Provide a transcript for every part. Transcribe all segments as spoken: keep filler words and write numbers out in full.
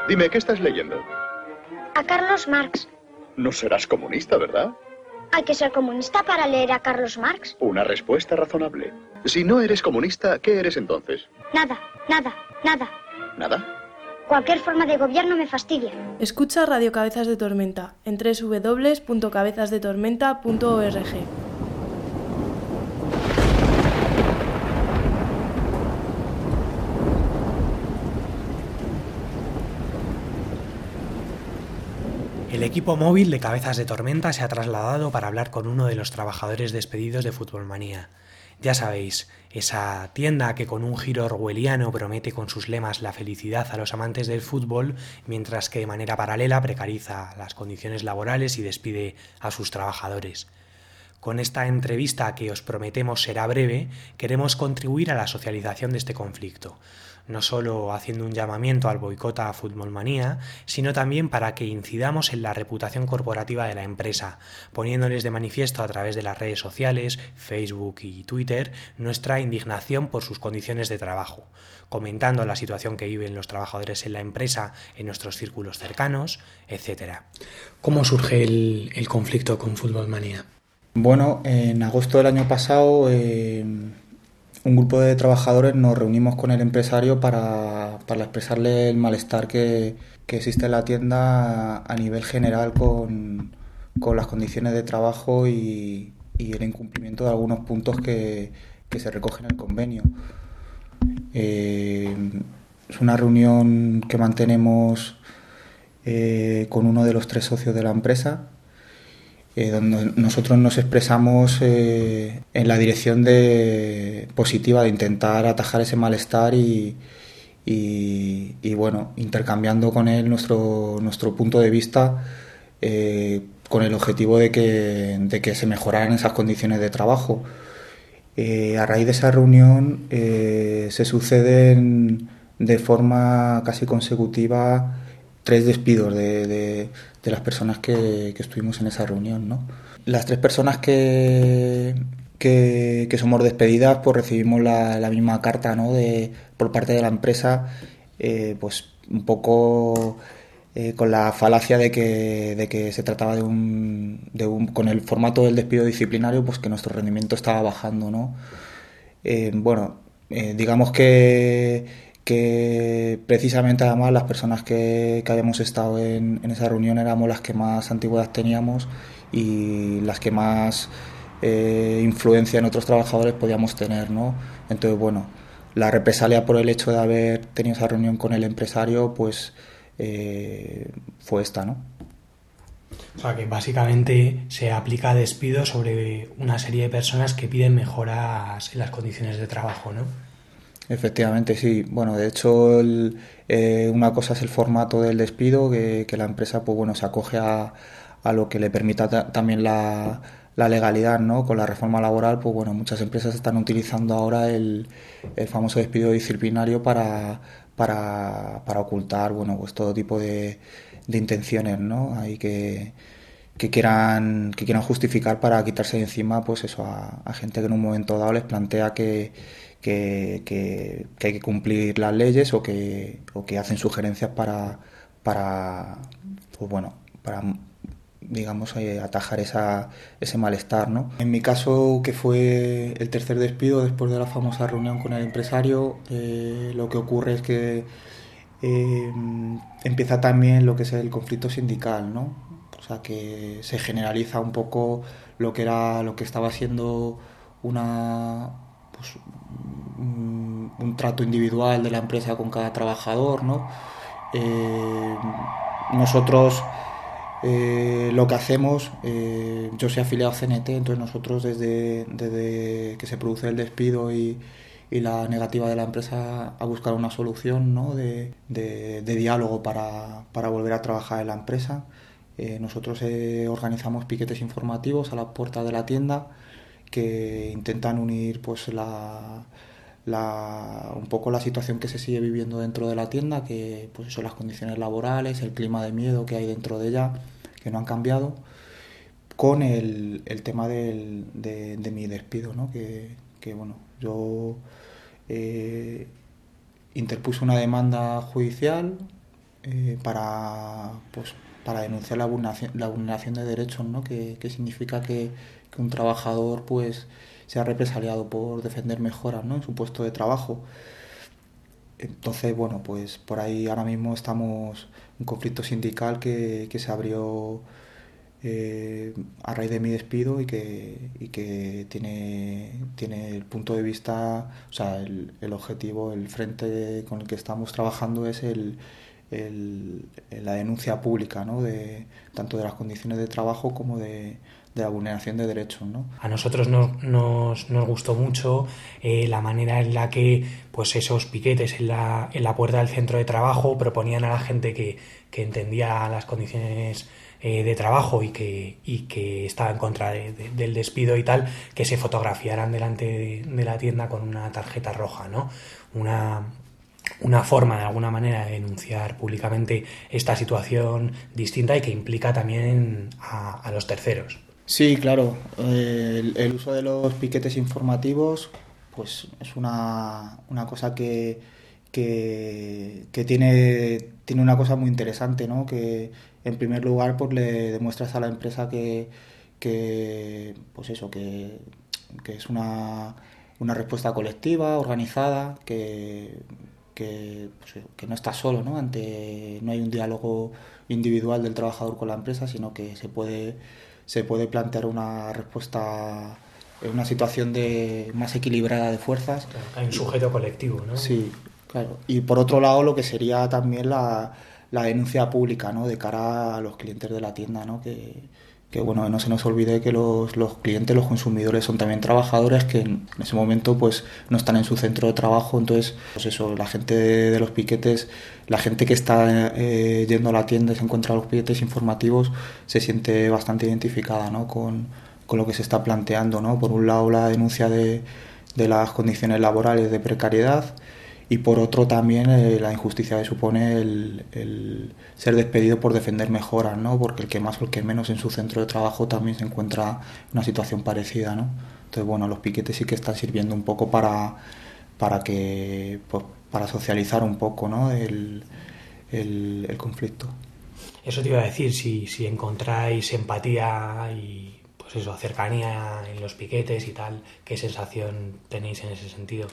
Dime, ¿qué estás leyendo? A Carlos Marx. No serás comunista, ¿verdad? Hay que ser comunista para leer a Carlos Marx. Una respuesta razonable. Si no eres comunista, ¿qué eres entonces? Nada, nada, nada. ¿Nada? Cualquier forma de gobierno me fastidia. Escucha Radio Cabezas de Tormenta en doble u doble u doble u punto cabezas de tormenta punto org. El equipo móvil de Cabezas de Tormenta se ha trasladado para hablar con uno de los trabajadores despedidos de Futbolmanía. Ya sabéis, esa tienda que con un giro orwelliano promete con sus lemas la felicidad a los amantes del fútbol, mientras que de manera paralela precariza las condiciones laborales y despide a sus trabajadores. Con esta entrevista, que os prometemos será breve, queremos contribuir a la socialización de este conflicto, no solo haciendo un llamamiento al boicot a Futbolmanía, sino también para que incidamos en la reputación corporativa de la empresa, poniéndoles de manifiesto a través de las redes sociales, Facebook y Twitter, nuestra indignación por sus condiciones de trabajo, comentando la situación que viven los trabajadores en la empresa en nuestros círculos cercanos, etcétera. ¿Cómo surge el, el conflicto con Futbolmanía? Bueno, en agosto del año pasado eh, un grupo de trabajadores nos reunimos con el empresario para, para expresarle el malestar que, que existe en la tienda a, a nivel general con, con las condiciones de trabajo y, y el incumplimiento de algunos puntos que, que se recogen en el convenio. Eh, es una reunión que mantenemos eh, con uno de los tres socios de la empresa, Eh, donde nosotros nos expresamos eh, en la dirección de, positiva de intentar atajar ese malestar y, y, y bueno, intercambiando con él nuestro, nuestro punto de vista eh, con el objetivo de que, de que se mejoraran esas condiciones de trabajo. Eh, a raíz de esa reunión eh, se suceden de forma casi consecutiva tres despidos de, de, de las personas que, que estuvimos en esa reunión, ¿no? Las tres personas que, que, que somos despedidas, pues recibimos la, la misma carta, ¿no? De, por parte de la empresa, eh, pues un poco eh, con la falacia de que, de que se trataba de un, de un... con el formato del despido disciplinario, pues que nuestro rendimiento estaba bajando, ¿no? Eh, bueno, eh, digamos que que precisamente además las personas que, que habíamos estado en, en esa reunión éramos las que más antigüedad teníamos y las que más eh, influencia en otros trabajadores podíamos tener, ¿no? Entonces, bueno, la represalia por el hecho de haber tenido esa reunión con el empresario, pues eh, fue esta, ¿no? O sea, que básicamente se aplica despido sobre una serie de personas que piden mejoras en las condiciones de trabajo, ¿no? Efectivamente, sí. Bueno, de hecho, el, eh, una cosa es el formato del despido, que, que la empresa, pues bueno, se acoge a, a lo que le permita ta- también la, la legalidad, ¿no? Con la reforma laboral, pues bueno, muchas empresas están utilizando ahora el, el famoso despido disciplinario para, para, para ocultar, bueno, pues todo tipo de, de intenciones, ¿no? Hay que que quieran que quieran justificar para quitarse de encima, pues eso, a, a gente que en un momento dado les plantea que Que, que, que hay que cumplir las leyes o que, o que hacen sugerencias para, para pues bueno, para digamos eh, atajar esa, ese malestar, ¿no? En mi caso, que fue el tercer despido después de la famosa reunión con el empresario, eh, lo que ocurre es que eh, empieza también lo que es el conflicto sindical, ¿no? O sea, que se generaliza un poco lo que era, lo que estaba siendo una, pues, un, un trato individual de la empresa con cada trabajador, ¿no? Eh, nosotros eh, lo que hacemos, eh, yo soy afiliado a C N T, entonces nosotros desde, desde que se produce el despido y, y la negativa de la empresa a buscar una solución, ¿no? de, de, de diálogo para, para volver a trabajar en la empresa, eh, nosotros eh, organizamos piquetes informativos a la puerta de la tienda que intentan unir pues la, la, un poco la situación que se sigue viviendo dentro de la tienda, que pues son las condiciones laborales, el clima de miedo que hay dentro de ella, que no han cambiado, con el, el tema del, de, de mi despido, ¿no? que, que bueno, yo eh, interpuse una demanda judicial eh, para, pues, para denunciar la vulneración, la vulneración de derechos, ¿no? Que, que significa que, que un trabajador pues sea represaliado por defender mejoras, ¿no? En su puesto de trabajo. Entonces, bueno, pues por ahí ahora mismo estamos en un conflicto sindical que, que se abrió eh, a raíz de mi despido y que, y que tiene, tiene el punto de vista, o sea, el, el objetivo, el frente con el que estamos trabajando es el, el, la denuncia pública, ¿no? De, tanto de las condiciones de trabajo como de, de la vulneración de derechos, ¿no? A nosotros nos, nos, nos gustó mucho eh, la manera en la que pues esos piquetes en la, en la puerta del centro de trabajo proponían a la gente que, que entendía las condiciones eh, de trabajo y que, y que estaba en contra de, de, del despido y tal, que se fotografiaran delante de, de la tienda con una tarjeta roja, ¿no? Una, una forma de alguna manera de denunciar públicamente esta situación distinta y que implica también a, a los terceros. Sí, claro. El, el uso de los piquetes informativos pues es una, una cosa que, que, que tiene, tiene una cosa muy interesante, ¿no? Que en primer lugar pues le demuestras a la empresa que, que pues eso, que, que es una, una respuesta colectiva, organizada, que, que, pues, que no está solo, ¿no? Ante, no hay un diálogo individual del trabajador con la empresa, sino que se puede se puede plantear una respuesta en una situación de más equilibrada de fuerzas. Claro, hay un sujeto colectivo, ¿no? Sí, claro. Y por otro lado, lo que sería también la, la denuncia pública, ¿no? De cara a los clientes de la tienda, ¿no? Que, que bueno, no se nos olvide que los, los clientes, los consumidores son también trabajadores que en ese momento pues no están en su centro de trabajo. Entonces, pues eso, la gente de, de los piquetes, la gente que está eh, yendo a la tienda y se encuentra los piquetes informativos, se siente bastante identificada, ¿no? con, con lo que se está planteando, ¿no? Por un lado, la denuncia de, de las condiciones laborales de precariedad, y por otro también eh, la injusticia que supone el, el ser despedido por defender mejoras, ¿no? Porque el que más o el que menos en su centro de trabajo también se encuentra en una situación parecida, ¿no? Entonces, bueno, los piquetes sí que están sirviendo un poco para, para que pues, para socializar un poco, ¿no? el, el, el conflicto. Eso te iba a decir, si, si encontráis empatía y pues eso, cercanía en los piquetes y tal, ¿qué sensación tenéis en ese sentido?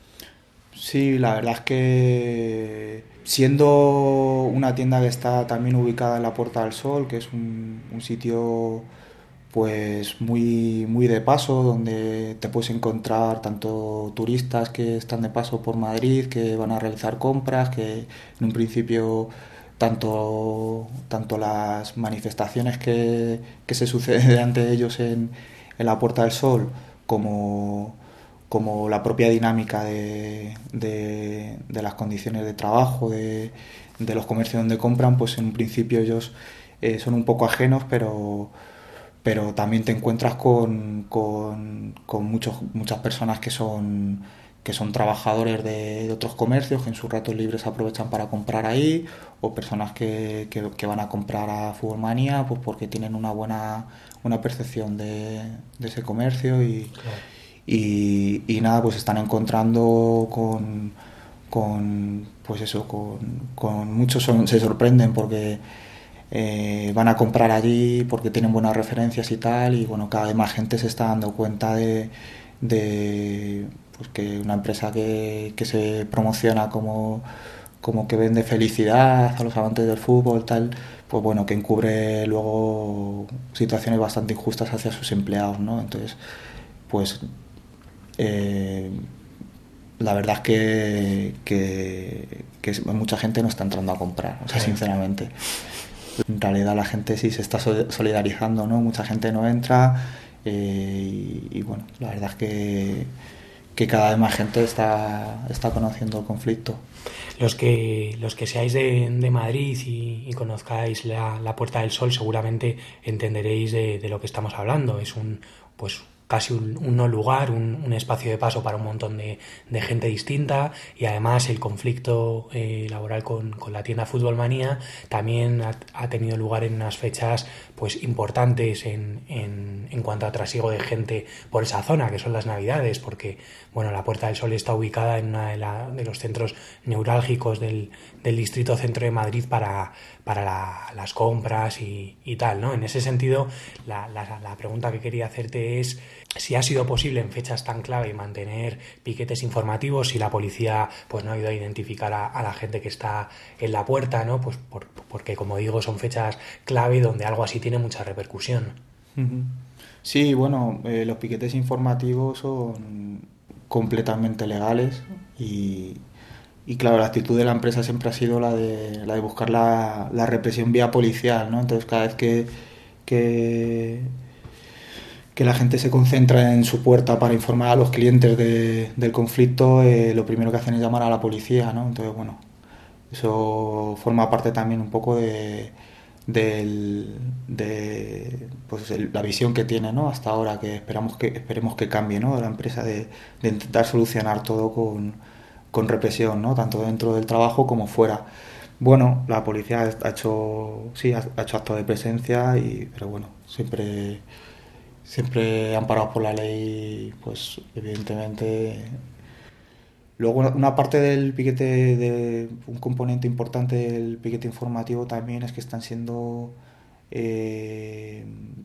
Sí, la verdad es que siendo una tienda que está también ubicada en la Puerta del Sol, que es un, un sitio pues muy, muy de paso, donde te puedes encontrar tanto turistas que están de paso por Madrid, que van a realizar compras, que en un principio tanto, tanto las manifestaciones que, que se suceden ante ellos en, en la Puerta del Sol como... como la propia dinámica de, de, de las condiciones de trabajo, de, de los comercios donde compran, pues en un principio ellos eh, son un poco ajenos, pero, pero también te encuentras con, con, con muchos, muchas personas que son, que son trabajadores de, de otros comercios, que en sus ratos libres aprovechan para comprar ahí, o personas que, que, que van a comprar a Futbolmanía pues porque tienen una buena una percepción de, de ese comercio y... Claro. Y, y nada, pues están encontrando con, con pues eso, con, con muchos son, se sorprenden porque eh, van a comprar allí, porque tienen buenas referencias y tal, y bueno, cada vez más gente se está dando cuenta de, de pues que una empresa que, que se promociona como, como que vende felicidad a los amantes del fútbol, tal, pues bueno, que encubre luego situaciones bastante injustas hacia sus empleados, ¿no? Entonces, pues Eh, la verdad es que, que, que mucha gente no está entrando a comprar, o sea, sinceramente. En realidad la gente sí se está solidarizando, ¿no? Mucha gente no entra eh, y, y bueno, la verdad es que, que cada vez más gente está, está conociendo el conflicto. Los que, los que seáis de, de Madrid y, y conozcáis la, la Puerta del Sol seguramente entenderéis de, de lo que estamos hablando. Es un, pues, casi un, un no lugar, un, un espacio de paso para un montón de, de gente distinta, y además el conflicto eh, laboral con, con la tienda Futbolmanía también ha, ha tenido lugar en unas fechas pues importantes en, en, en cuanto a trasiego de gente por esa zona, que son las Navidades, porque bueno, la Puerta del Sol está ubicada en uno de, la, de los centros neurálgicos del, del distrito centro de Madrid para, para la, las compras y, y tal, ¿no? En ese sentido, la, la, la pregunta que quería hacerte es si ha sido posible en fechas tan clave mantener piquetes informativos, si la policía pues no ha ido a identificar a, a la gente que está en la puerta, ¿no? Pues por, porque, como digo, son fechas clave donde algo así tiene mucha repercusión. Sí, bueno, eh, los piquetes informativos son completamente legales y, y claro, la actitud de la empresa siempre ha sido la de, la de buscar la, la represión vía policial, ¿no? Entonces, cada vez que, que, que la gente se concentra en su puerta para informar a los clientes de, del conflicto, eh, lo primero que hacen es llamar a la policía, ¿no? Entonces, bueno, eso forma parte también un poco de, del, de pues el, la visión que tiene, ¿no? Hasta ahora, que esperamos que esperemos que cambie, ¿no? La empresa de, de intentar solucionar todo con, con represión, ¿no? Tanto dentro del trabajo como fuera. Bueno, la policía ha hecho sí ha, ha hecho actos de presencia, y pero bueno, siempre siempre amparados por la ley, pues evidentemente. Luego, una parte del piquete, de un componente importante del piquete informativo también es que están siendo eh,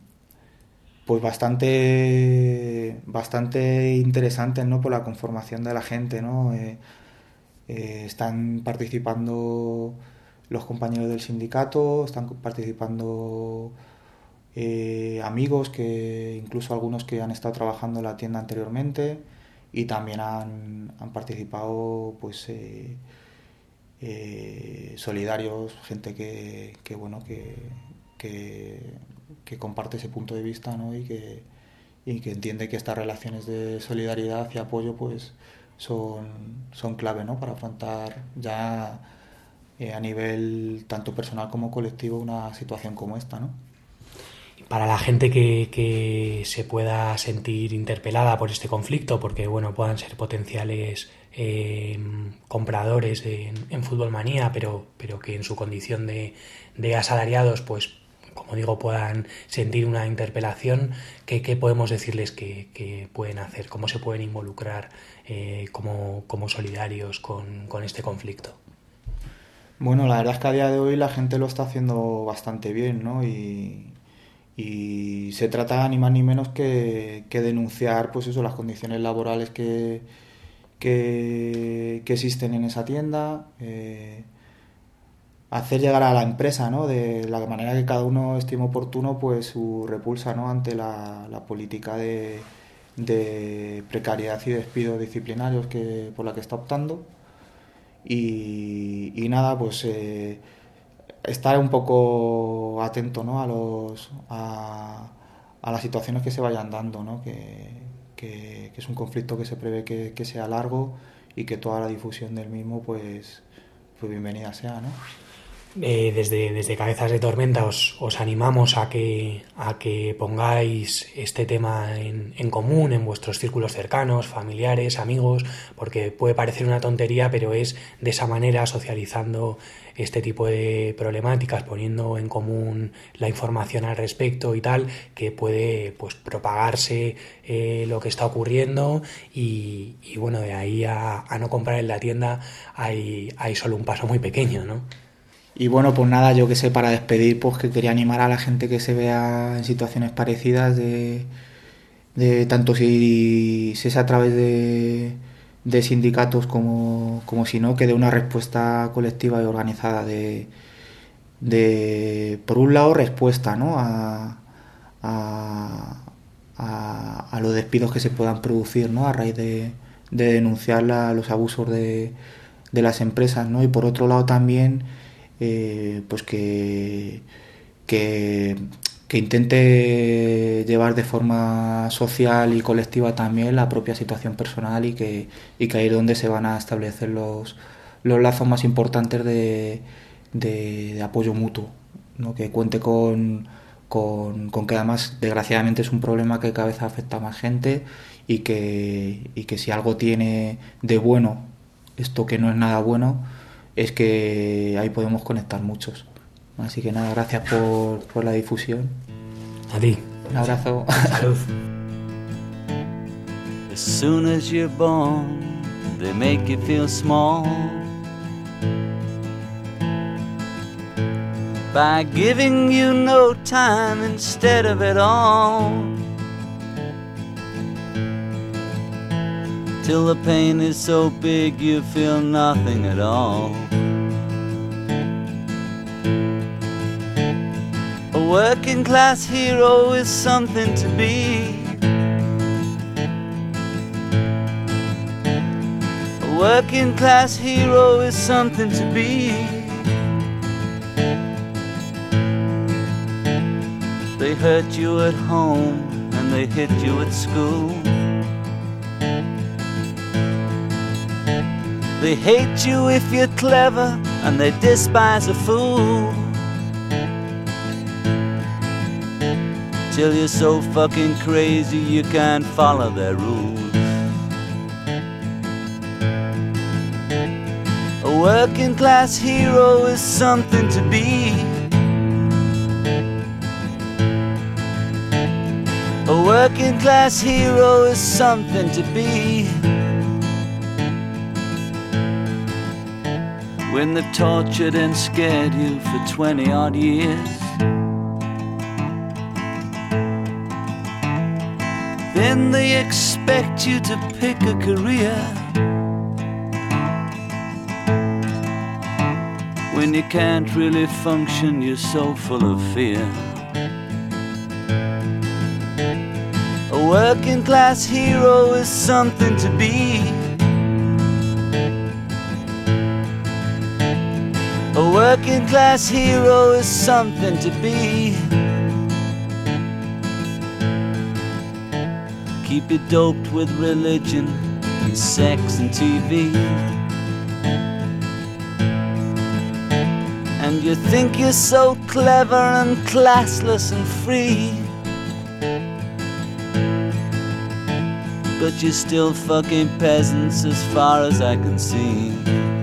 pues bastante bastante interesantes, ¿no? Por la conformación de la gente, ¿no? Eh, eh, están participando los compañeros del sindicato, están participando eh, amigos, que incluso algunos que han estado trabajando en la tienda anteriormente. Y también han, han participado pues eh, eh, solidarios, gente que, que bueno que, que, que comparte ese punto de vista, ¿no? y que y que entiende que estas relaciones de solidaridad y apoyo pues son, son clave, ¿no? Para afrontar ya eh, a nivel tanto personal como colectivo una situación como esta, ¿no? Para la gente que, que se pueda sentir interpelada por este conflicto, porque bueno, puedan ser potenciales eh, compradores de, en, en Futbolmanía, pero, pero que en su condición de, de asalariados, pues como digo, puedan sentir una interpelación, ¿qué, qué podemos decirles que, que pueden hacer? ¿Cómo se pueden involucrar eh, como, como solidarios con, con este conflicto? Bueno, la verdad es que a día de hoy la gente lo está haciendo bastante bien, ¿no? Y Y se trata ni más ni menos que, que denunciar pues eso, las condiciones laborales que, que, que existen en esa tienda, eh, hacer llegar a la empresa, ¿no? De la manera que cada uno estime oportuno pues su repulsa, ¿no? Ante la, la política de, de precariedad y despidos disciplinarios que, por la que está optando. Y, y nada, pues eh, estar un poco atento, ¿no? a los a, a las situaciones que se vayan dando, ¿no? que, que, que es un conflicto que se prevé que, que sea largo, y que toda la difusión del mismo pues, pues bienvenida sea, ¿no? Eh, desde, desde Cabezas de Tormenta os, os animamos a que, a que pongáis este tema en, en común en vuestros círculos cercanos, familiares, amigos, porque puede parecer una tontería, pero es de esa manera, socializando este tipo de problemáticas, poniendo en común la información al respecto y tal, que puede pues propagarse eh, lo que está ocurriendo, y, y bueno, de ahí a, a no comprar en la tienda hay, hay solo un paso muy pequeño, ¿no? Y bueno, pues nada, yo que sé, para despedir, pues que quería animar a la gente que se vea en situaciones parecidas, de, de tanto si, si es a través de, de sindicatos como, como si no, que dé una respuesta colectiva y organizada de, de por un lado, respuesta, ¿no? a, a, a, a los despidos que se puedan producir, ¿no? A raíz de, de denunciar la, los abusos de, de las empresas, ¿no? Y por otro lado también Eh, pues que, que, que intente llevar de forma social y colectiva también la propia situación personal, y que, y que ahí es donde se van a establecer los, los lazos más importantes de, de, de apoyo mutuo, ¿no? Que cuente con, con, con que además desgraciadamente es un problema que cada vez afecta a más gente y que, y que si algo tiene de bueno esto que no es nada bueno es que ahí podemos conectar muchos. Así que nada, gracias por, por la difusión. A ti. Un abrazo. Salud. As soon as you're born, they make you feel small by giving you no time instead of it all, till the pain is so big you feel nothing at all. A working class hero is something to be. A working class hero is something to be. They hurt you at home and they hit you at school. They hate you if you're clever and they despise a fool, till you're so fucking crazy you can't follow their rules. A working class hero is something to be. A working class hero is something to be. When they've tortured and scared you for twenty odd years, then they expect you to pick a career. When you can't really function, you're so full of fear. A working class hero is something to be. A working class hero is something to be. Keep you doped with religion and sex and T V, and you think you're so clever and classless and free, but you're still fucking peasants as far as I can see.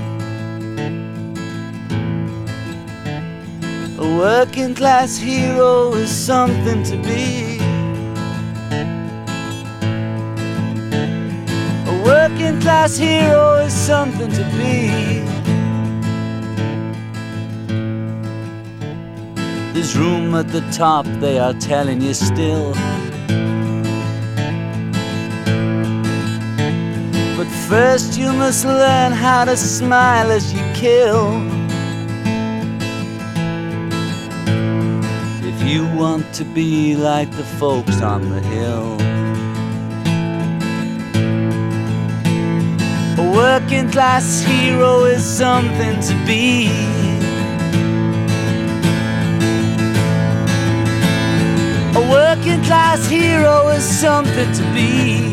A working class hero is something to be. A working class hero is something to be. There's room at the top, they are telling you still, but first you must learn how to smile as you kill. If you want to be like the folks on the hill. A working class hero is something to be. A working class hero is something to be.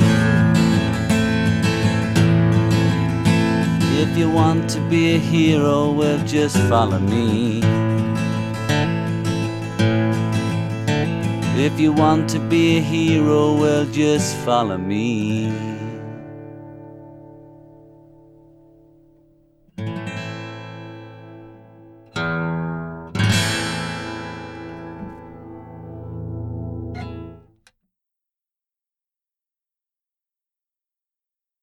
If you want to be a hero, well, just follow me. If you want to be a hero, well, just follow me.